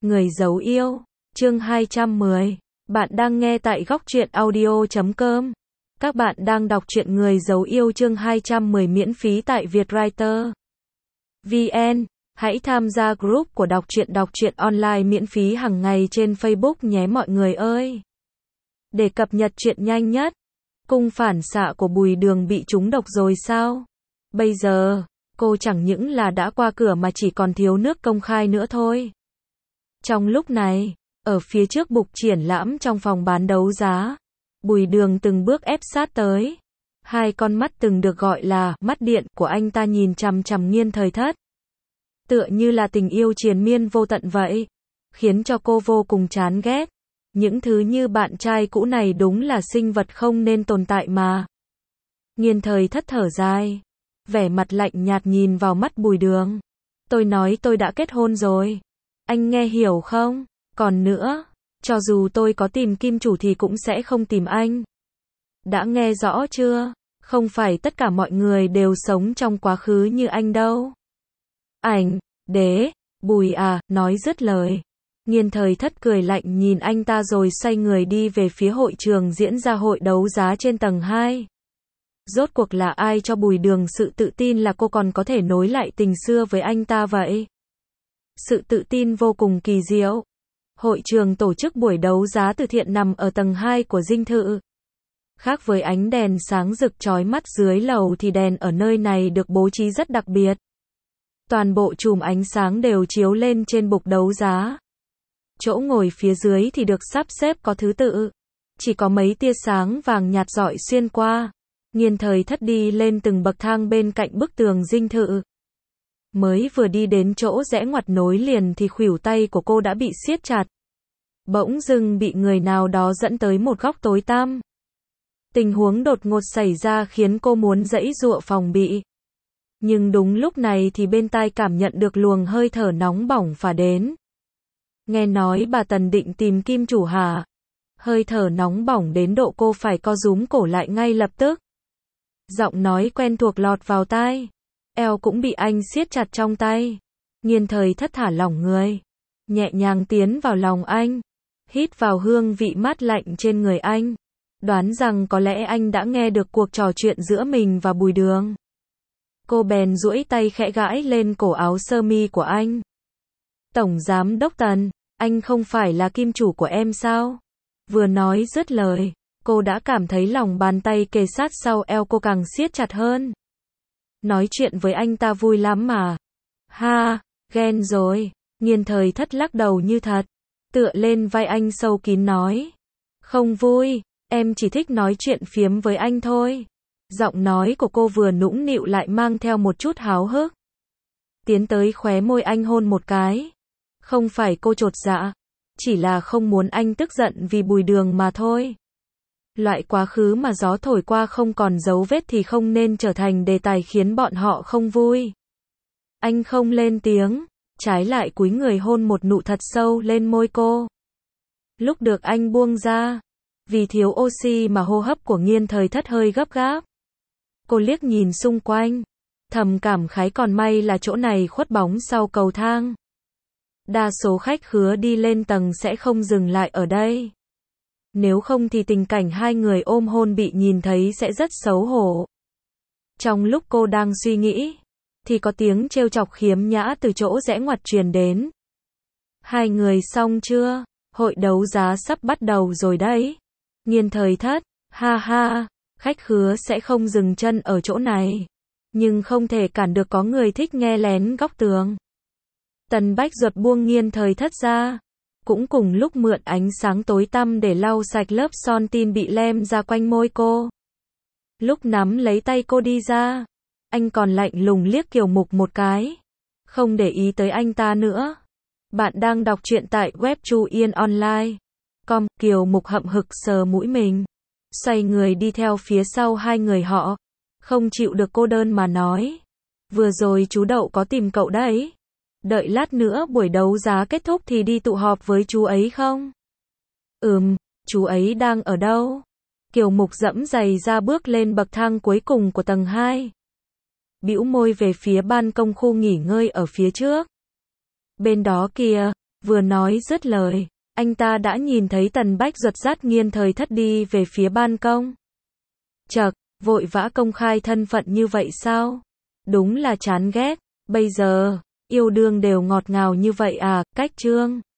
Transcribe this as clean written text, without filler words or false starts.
Người giấu yêu, chương 210. Bạn đang nghe tại góc truyện audio.com. Các bạn đang đọc truyện Người giấu yêu chương 210 miễn phí tại Vietwriter VN. Hãy tham gia group của đọc truyện online miễn phí hàng ngày trên Facebook nhé mọi người ơi. Để cập nhật truyện nhanh nhất. Cung phản xạ của Bùi Đường bị trúng độc rồi sao? Bây giờ, cô chẳng những là đã qua cửa mà chỉ còn thiếu nước công khai nữa thôi. Trong lúc này, ở phía trước bục triển lãm trong phòng bán đấu giá, Bùi Đường từng bước ép sát tới. Hai con mắt từng được gọi là mắt điện của anh ta nhìn chằm chằm Nghiên Thời Thất. Tựa như là tình yêu triền miên vô tận vậy, khiến cho cô vô cùng chán ghét. Những thứ như bạn trai cũ này đúng là sinh vật không nên tồn tại mà. Nghiên Thời Thất thở dài, vẻ mặt lạnh nhạt nhìn vào mắt Bùi Đường. Tôi nói tôi đã kết hôn rồi. Anh nghe hiểu không? Còn nữa, cho dù tôi có tìm kim chủ thì cũng sẽ không tìm anh. Đã nghe rõ chưa? Không phải tất cả mọi người đều sống trong quá khứ như anh đâu. Ảnh, đế, Bùi à, nói dứt lời. Nghiên Thời Thất cười lạnh nhìn anh ta rồi xoay người đi về phía hội trường diễn ra hội đấu giá trên tầng 2. Rốt cuộc là ai cho Bùi Đường sự tự tin là cô còn có thể nối lại tình xưa với anh ta vậy? Sự tự tin vô cùng kỳ diệu. Hội trường tổ chức buổi đấu giá từ thiện nằm ở tầng 2 của dinh thự. Khác với ánh đèn sáng rực chói mắt dưới lầu thì đèn ở nơi này được bố trí rất đặc biệt. Toàn bộ chùm ánh sáng đều chiếu lên trên bục đấu giá. Chỗ ngồi phía dưới thì được sắp xếp có thứ tự. Chỉ có mấy tia sáng vàng nhạt rọi xuyên qua. Nghiên Thời Thất đi lên từng bậc thang bên cạnh bức tường dinh thự. Mới vừa đi đến chỗ rẽ ngoặt nối liền thì khuỷu tay của cô đã bị siết chặt. Bỗng dưng bị người nào đó dẫn tới một góc tối tăm. Tình huống đột ngột xảy ra khiến cô muốn giãy giụa phòng bị. Nhưng đúng lúc này thì bên tai cảm nhận được luồng hơi thở nóng bỏng phả đến. Nghe nói bà Tần định tìm kim chủ hả? Hơi thở nóng bỏng đến độ cô phải co rúm cổ lại ngay lập tức. Giọng nói quen thuộc lọt vào tai. Eo cũng bị anh siết chặt trong tay. Nghiên Thời Thất thả lỏng người, nhẹ nhàng tiến vào lòng anh, hít vào hương vị mát lạnh trên người anh. Đoán rằng có lẽ anh đã nghe được cuộc trò chuyện giữa mình và Bùi Đường. Cô bèn duỗi tay khẽ gãi lên cổ áo sơ mi của anh. Tổng giám đốc Tần, anh không phải là kim chủ của em sao? Vừa nói dứt lời, cô đã cảm thấy lòng bàn tay kề sát sau eo cô càng siết chặt hơn. Nói chuyện với anh ta vui lắm mà. Ha, ghen rồi. Nghiên Thời Thất lắc đầu như thật, tựa lên vai anh sâu kín nói. Không vui, em chỉ thích nói chuyện phiếm với anh thôi. Giọng nói của cô vừa nũng nịu lại mang theo một chút háo hức. Tiến tới khóe môi anh hôn một cái. Không phải cô chột dạ, chỉ là không muốn anh tức giận vì Bùi Đường mà thôi. Loại quá khứ mà gió thổi qua không còn dấu vết thì không nên trở thành đề tài khiến bọn họ không vui. Anh không lên tiếng, trái lại cúi người hôn một nụ thật sâu lên môi cô. Lúc được anh buông ra, vì thiếu oxy mà hô hấp của Nghiên Thời Thất hơi gấp gáp. Cô liếc nhìn xung quanh, thầm cảm khái còn may là chỗ này khuất bóng sau cầu thang. Đa số khách khứa đi lên tầng sẽ không dừng lại ở đây. Nếu không thì tình cảnh hai người ôm hôn bị nhìn thấy sẽ rất xấu hổ. Trong lúc cô đang suy nghĩ, thì có tiếng trêu chọc khiếm nhã từ chỗ rẽ ngoặt truyền đến. Hai người xong chưa? Hội đấu giá sắp bắt đầu rồi đấy. Nghiên Thời Thất, ha ha, khách khứa sẽ không dừng chân ở chỗ này. Nhưng không thể cản được có người thích nghe lén góc tường. Tần Bách Duật buông Nghiên Thời Thất ra. Cũng cùng lúc mượn ánh sáng tối tăm để lau sạch lớp son tin bị lem ra quanh môi cô. Lúc nắm lấy tay cô đi ra, anh còn lạnh lùng liếc Kiều Mục một cái. Không để ý tới anh ta nữa. Bạn đang đọc truyện tại web chuyenonline.com. Kiều Mục hậm hực sờ mũi mình, xoay người đi theo phía sau hai người họ. Không chịu được cô đơn mà nói. Vừa rồi chú Đậu có tìm cậu đấy. Đợi lát nữa buổi đấu giá kết thúc thì đi tụ họp với chú ấy không? Chú ấy đang ở đâu? Kiều Mục dẫm giày ra bước lên bậc thang cuối cùng của tầng 2. Bĩu môi về phía ban công khu nghỉ ngơi ở phía trước. Bên đó kìa, Vừa nói dứt lời, anh ta đã nhìn thấy Tần Bách Duật dắt Nghiên Thời Thất đi về phía ban công. Chậc, vội vã công khai thân phận như vậy sao? Đúng là chán ghét, bây giờ, yêu đương đều ngọt ngào như vậy à, cách chương.